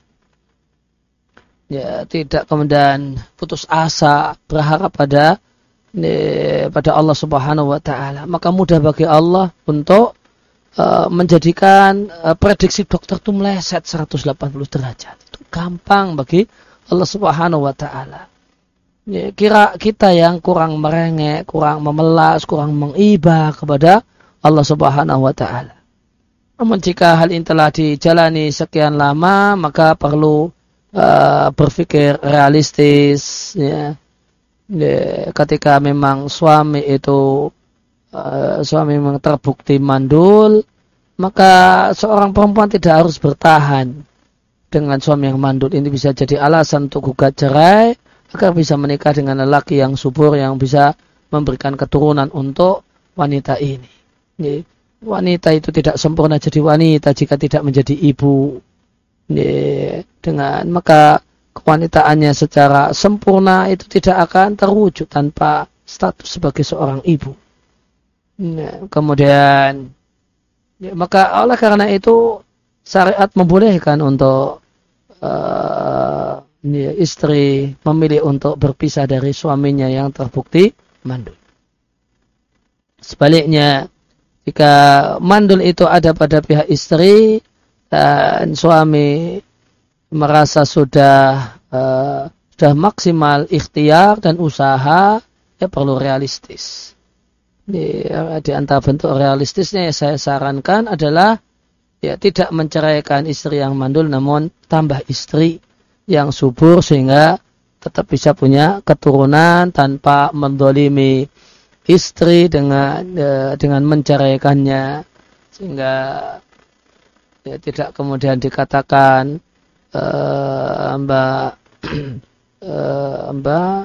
ya tidak kemudian putus asa berharap pada ini, pada Allah Subhanahu wa taala. Maka mudah bagi Allah untuk Uh, menjadikan uh, prediksi dokter itu meleset seratus delapan puluh derajat. Itu gampang bagi Allah Subhanahu wa taala. Ya, kira kita yang kurang merengek, kurang memelas, kurang mengibah kepada Allah Subhanahu wa taala. Namun jika hal ini telah dijalani sekian lama, maka perlu uh, berpikir realistis ya. Ya, ketika memang suami itu Uh, suami memang terbukti mandul, maka seorang perempuan tidak harus bertahan dengan suami yang mandul. Ini bisa jadi alasan untuk gugat cerai agar bisa menikah dengan lelaki yang subur yang bisa memberikan keturunan untuk wanita ini. Jadi, wanita itu tidak sempurna jadi wanita jika tidak menjadi ibu. Jadi, dengan maka kewanitaannya secara sempurna itu tidak akan terwujud tanpa status sebagai seorang ibu. Nah, kemudian ya, maka oleh karena itu syariat membolehkan untuk uh, ya, istri memilih untuk berpisah dari suaminya yang terbukti mandul. Sebaliknya, jika mandul itu ada pada pihak istri dan suami merasa sudah uh, sudah maksimal ikhtiar dan usaha, ya perlu realistis. Di, di antara bentuk realistisnya yang saya sarankan adalah ya tidak menceraikan istri yang mandul, namun tambah istri yang subur sehingga tetap bisa punya keturunan tanpa mendolimi istri dengan ya, dengan menceraikannya, sehingga ya, tidak kemudian dikatakan uh, mbak uh, mbak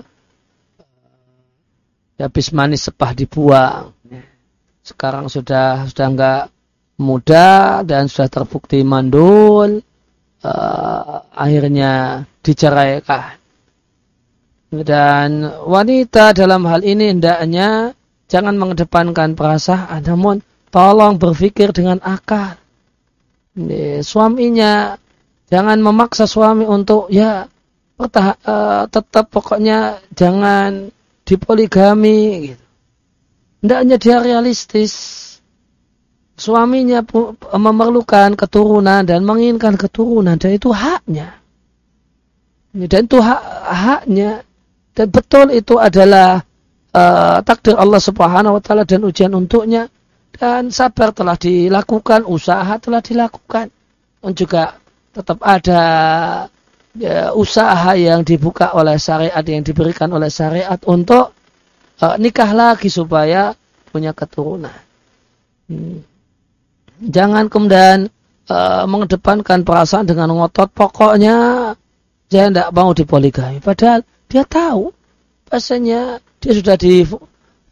habis manis sepah dibuang. Sekarang sudah sudah enggak muda dan sudah terbukti mandul, uh, akhirnya diceraikan. Dan wanita dalam hal ini hendaknya jangan mengedepankan perasaan, namun tolong berpikir dengan akal. Ini, suaminya jangan memaksa suami untuk ya pertah- uh, tetap pokoknya jangan dipoligami gitu. Hendaknya dia realistis. Suaminya memerlukan keturunan dan menginginkan keturunan dan itu haknya. Dan itu hak haknya. Dan betul itu adalah uh, takdir Allah Subhanahu wa taala dan ujian untuknya, dan sabar telah dilakukan, usaha telah dilakukan. Dan juga tetap ada ya, usaha yang dibuka oleh syariat, yang diberikan oleh syariat untuk uh, nikah lagi supaya punya keturunan. Hmm. Jangan kemudian uh, mengedepankan perasaan dengan ngotot, pokoknya saya tidak mau dipoligami. Padahal dia tahu, bahasanya dia sudah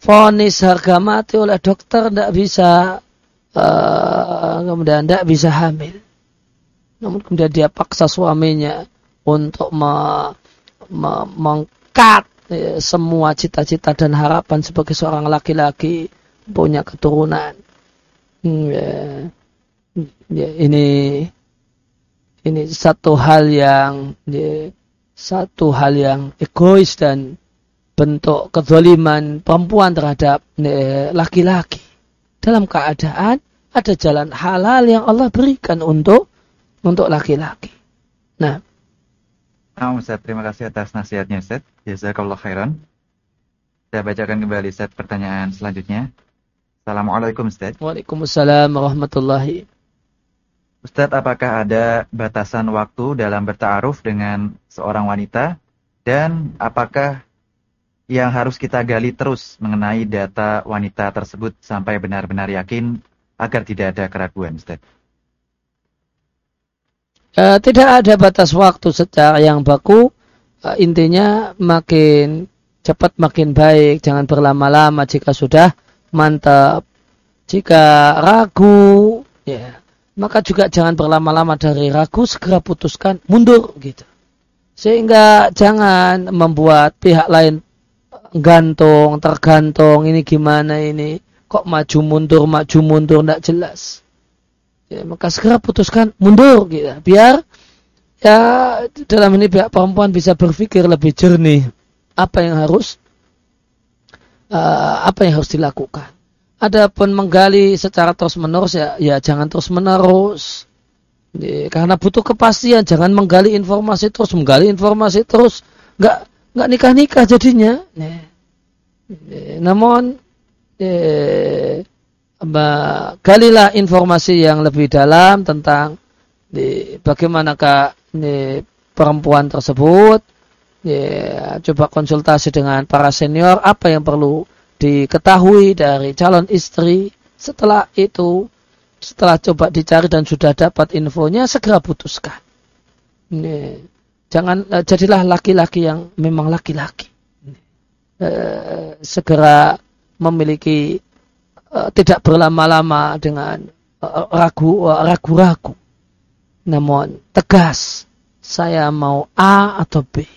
vonis harga mati oleh dokter, tidak bisa uh, kemudian tidak bisa hamil. Namun kemudian dia paksa suaminya untuk me, me, mengkat ya, semua cita-cita dan harapan sebagai seorang laki-laki punya keturunan. Hmm, ya, ya, ini ini satu hal yang ya, satu hal yang egois dan bentuk kezaliman perempuan terhadap ya, laki-laki. Dalam keadaan ada jalan halal yang Allah berikan untuk untuk laki-laki. Nah, nah Ustaz, terima kasih atas nasihatnya Ustaz. Jazakallah khairan. Saya bacakan kembali Ustaz pertanyaan selanjutnya. Assalamualaikum Ustaz. Waalaikumsalam warahmatullahi. Ustaz, apakah ada batasan waktu dalam berta'aruf dengan seorang wanita? Dan apakah yang harus kita gali terus mengenai data wanita tersebut sampai benar-benar yakin agar tidak ada keraguan Ustaz? Uh, tidak ada batas waktu secara yang baku. Uh, intinya makin cepat makin baik. Jangan berlama-lama jika sudah mantap. Jika ragu, ya, maka juga jangan berlama-lama dari ragu, segera putuskan, mundur gitu. Sehingga jangan membuat pihak lain gantung, tergantung, ini gimana ini, kok maju mundur, maju mundur, tidak jelas. Ya, maka segera putuskan, mundur gitu. Biar ya dalam ini pihak perempuan bisa berpikir lebih jernih apa yang harus uh, apa yang harus dilakukan. Adapun menggali secara terus-menerus ya, ya jangan terus-menerus. Ya, karena butuh kepastian, jangan menggali informasi terus, menggali informasi terus, nggak nggak nikah-nikah jadinya. Ya. Ya, namun ya, galilah informasi yang lebih dalam tentang ya, bagaimanakah ya, perempuan tersebut. Ya, coba konsultasi dengan para senior apa yang perlu diketahui dari calon istri. Setelah itu, setelah coba dicari dan sudah dapat infonya, segera putuskan. Ini, jangan jadilah laki-laki yang memang laki-laki. E, segera memiliki e, tidak berlama-lama dengan e, ragu ragu-ragu. Namun tegas, saya mau A atau B.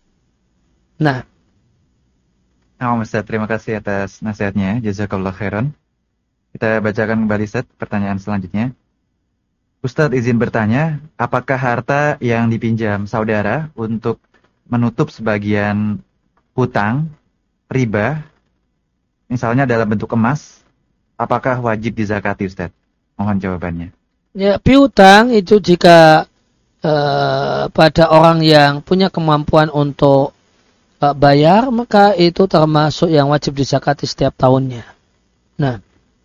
Nah, Nah, Ustaz, terima kasih atas nasihatnya. Jazakallah khairan. Kita bacakan kembali Ustaz pertanyaan selanjutnya. Ustaz izin bertanya, apakah harta yang dipinjam saudara untuk menutup sebagian hutang, riba, misalnya dalam bentuk emas, apakah wajib dizakati Ustaz? Mohon jawabannya. Ya, piutang itu jika uh, pada orang yang punya kemampuan untuk bayar, maka itu termasuk yang wajib dizakati setiap tahunnya. Nah,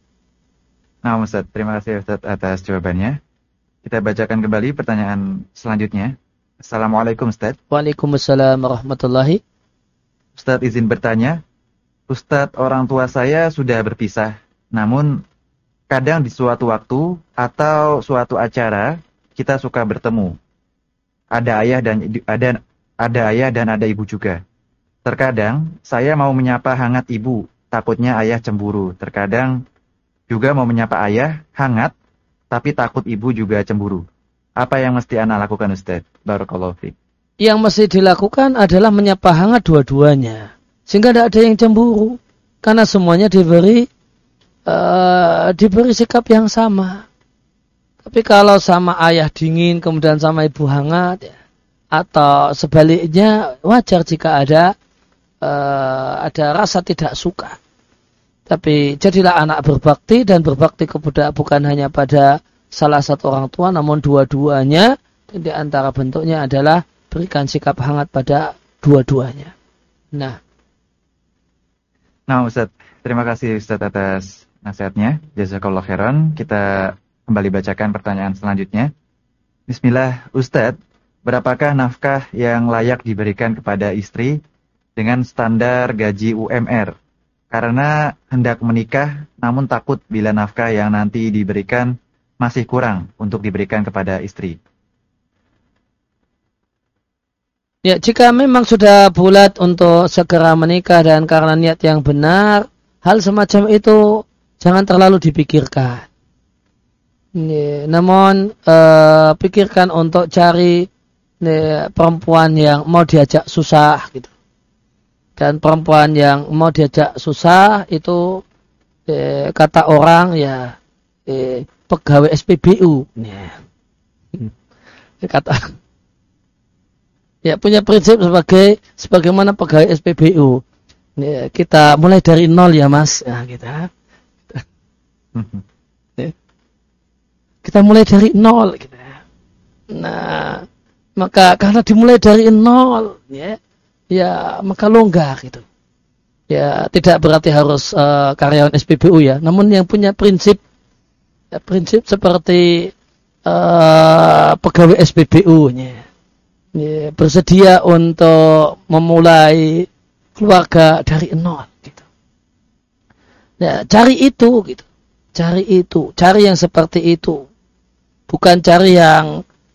nah Ustaz, terima kasih Ustaz atas jawabannya. Kita bacakan kembali pertanyaan selanjutnya. Assalamualaikum Ustaz. Waalaikumsalam warahmatullahi. Ustaz izin bertanya, Ustaz, orang tua saya sudah berpisah, namun kadang di suatu waktu atau suatu acara kita suka bertemu. Ada ayah dan ada ada ayah dan ada ibu juga. Terkadang saya mau menyapa hangat ibu, takutnya ayah cemburu. Terkadang juga mau menyapa ayah hangat, tapi takut ibu juga cemburu. Apa yang mesti ana lakukan Ustaz? Barakallahu fiik. Yang mesti dilakukan adalah menyapa hangat dua-duanya, sehingga tidak ada yang cemburu, karena semuanya diberi uh, diberi sikap yang sama. Tapi kalau sama ayah dingin, kemudian sama ibu hangat, ya, atau sebaliknya, wajar jika ada Uh, ada rasa tidak suka. Tapi jadilah anak berbakti, dan berbakti kepada bukan hanya pada salah satu orang tua, namun dua-duanya. Di antara bentuknya adalah berikan sikap hangat pada dua-duanya. Nah, nah Ustaz, terima kasih Ustaz atas nasihatnya. Jazakallah khairan. Kita kembali bacakan pertanyaan selanjutnya. Bismillah, Ustaz, berapakah nafkah yang layak diberikan kepada istri dengan standar gaji U M R? Karena hendak menikah, namun takut bila nafkah yang nanti diberikan masih kurang untuk diberikan kepada istri. Ya, jika memang sudah bulat untuk segera menikah dan karena niat yang benar, hal semacam itu jangan terlalu dipikirkan. Ya, namun uh, pikirkan untuk cari ya, perempuan yang mau diajak susah gitu. Dan perempuan yang mau diajak susah itu eh, kata orang ya eh, pegawai S P B U. Ya. Kata ya punya prinsip sebagai sebagaimana pegawai S P B U. Ya, kita mulai dari nol ya Mas. Nah, kita ya. Kita mulai dari nol gitu. Nah, maka karena dimulai dari nol ya ya maka longgar gitu. Ya tidak berarti harus uh, karyawan S P B U ya. Namun yang punya prinsip ya, prinsip seperti uh, pegawai S P B U ya, ya, bersedia untuk memulai keluarga dari nol gitu. Ya cari itu gitu. Cari itu, cari yang seperti itu. Bukan cari yang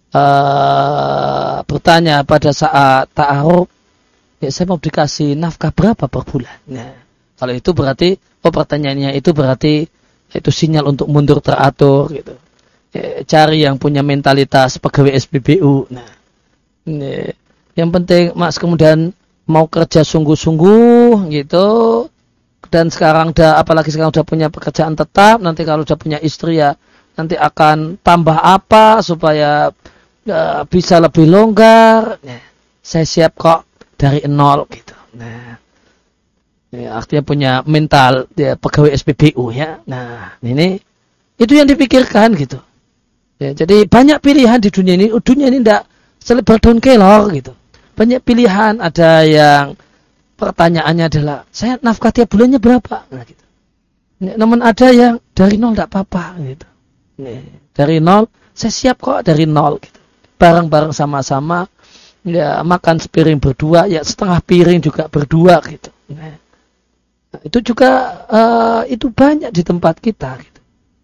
uh, bertanya pada saat ta'aruf. Ya, saya mau dikasih nafkah berapa per bulan. Nah, kalau itu berarti, oh pertanyaannya itu berarti itu sinyal untuk mundur teratur gitu. Ya, cari yang punya mentalitas pegawai S P B U. Nah, ini, yang penting Mas kemudian mau kerja sungguh-sungguh gitu. Dan sekarang udah, apalagi sekarang udah punya pekerjaan tetap. Nanti kalau udah punya istri ya, nanti akan tambah apa supaya ya, bisa lebih longgar. Nah, saya siap kok. Dari nol gitu. Nah, ya, artinya punya mental dia pegawai S P B U ya. Nah, ini itu yang dipikirkan gitu. Ya, jadi banyak pilihan di dunia ini. Dunia ini tidak selebar daun kelor gitu. Banyak pilihan. Ada yang pertanyaannya adalah saya nafkah tiap bulannya berapa? Nah, gitu. Ya, namun ada yang dari nol tidak apa-apa gitu. Ya, dari nol saya siap kok dari nol gitu. Bareng-bareng sama-sama. Ya makan sepiring berdua, ya setengah piring juga berdua gitu. Nah, itu juga uh, itu banyak di tempat kita gitu.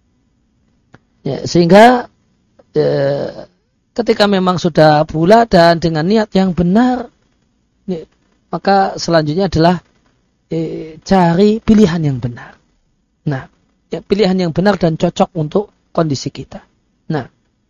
Ya, sehingga uh, ketika memang sudah bulat dan dengan niat yang benar, ya, maka selanjutnya adalah eh, cari pilihan yang benar. Nah, ya, pilihan yang benar dan cocok untuk kondisi kita. Nah,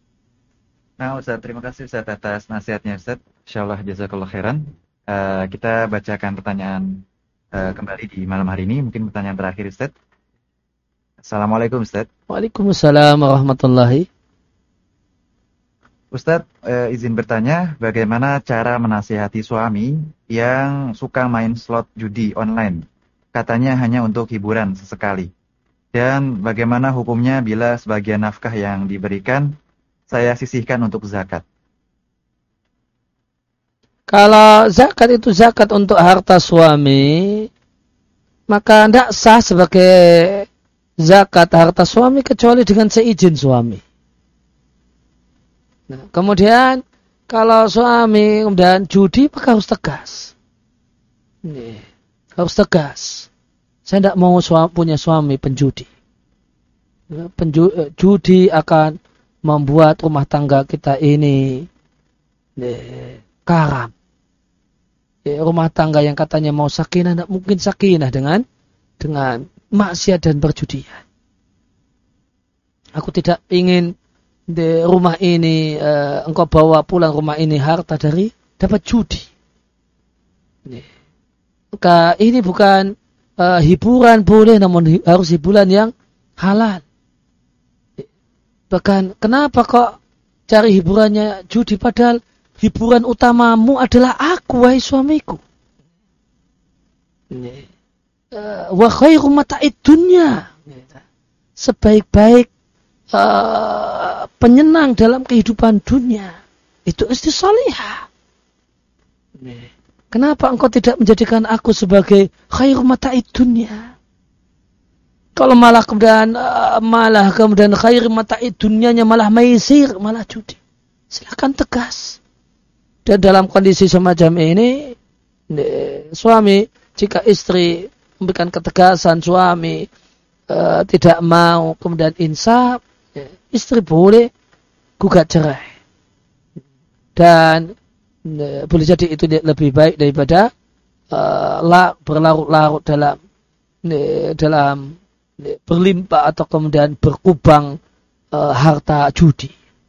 Nah Ustaz, terima kasih Ustaz atas nasihatnya Ustaz. Insyaallah jazakallah khairan. Uh, kita bacakan pertanyaan uh, kembali di malam hari ini. Mungkin pertanyaan terakhir Ustaz. Assalamualaikum Ustaz. Waalaikumsalam warahmatullahi. Ustaz, uh, izin bertanya, bagaimana cara menasihati suami yang suka main slot judi online? Katanya hanya untuk hiburan sesekali. Dan bagaimana hukumnya bila sebagian nafkah yang diberikan saya sisihkan untuk zakat? Kalau zakat itu zakat untuk harta suami, maka tidak sah sebagai zakat harta suami kecuali dengan seizin suami. Nah, kemudian kalau suami kemudian judi, maka harus tegas. Nih, harus tegas. Saya tidak mau suami, punya suami penjudi. Penju, judi akan membuat rumah tangga kita ini nih, karam. Ya, rumah tangga yang katanya mau sakinah, tidak mungkin sakinah dengan dengan maksiat dan perjudian. Aku tidak ingin di rumah ini uh, engkau bawa pulang rumah ini harta dari dapat judi. Nih. Maka ini bukan uh, hiburan boleh, namun hi- harus hiburan yang halal. Bahkan kenapa kok cari hiburannya judi padahal hiburan utamamu adalah aku, wahai suamiku. Wa khairu mata'id dunya. Sebaik-baik uh, penyenang dalam kehidupan dunia itu istri salihah. Kenapa engkau tidak menjadikan aku sebagai khairu mata'id dunya? Kalau malah kemudian uh, malah kemudian khairu mata'id dunyanya malah maisir, malah judi. Silakan tegas. Dan dalam kondisi semacam ini, suami jika istri memberikan ketegasan, suami e, tidak mau kemudian insaf, istri boleh gugat cerai. Dan e, boleh jadi itu lebih baik daripada e, la, berlarut-larut dalam ini, dalam ini, berlimpah atau kemudian berkubang e, harta judi.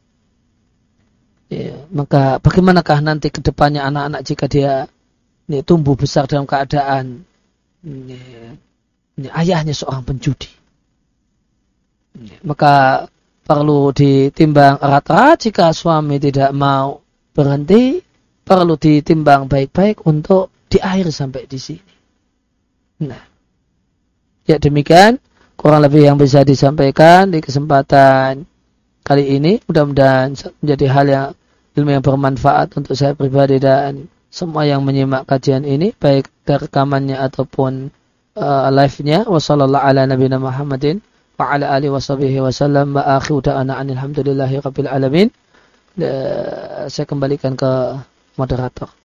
Ya, maka bagaimanakah nanti ke depannya anak-anak jika dia ini, tumbuh besar dalam keadaan ini, ini, ayahnya seorang penjudi. Ini, maka perlu ditimbang erat-erat. Jika suami tidak mau berhenti, perlu ditimbang baik-baik untuk diakhiri sampai di sini. Nah, ya demikian kurang lebih yang bisa disampaikan di kesempatan kali ini. Mudah-mudahan menjadi hal yang ilmu yang bermanfaat untuk saya pribadi dan semua yang menyimak kajian ini, baik dari rekamannya ataupun uh, live-nya. Wassallallahu ala nabiyina Muhammadin wa ala alihi washabihi wasallam wa akhiru da'ana alhamdulillahi rabbil alamin. Uh, saya kembalikan ke moderator.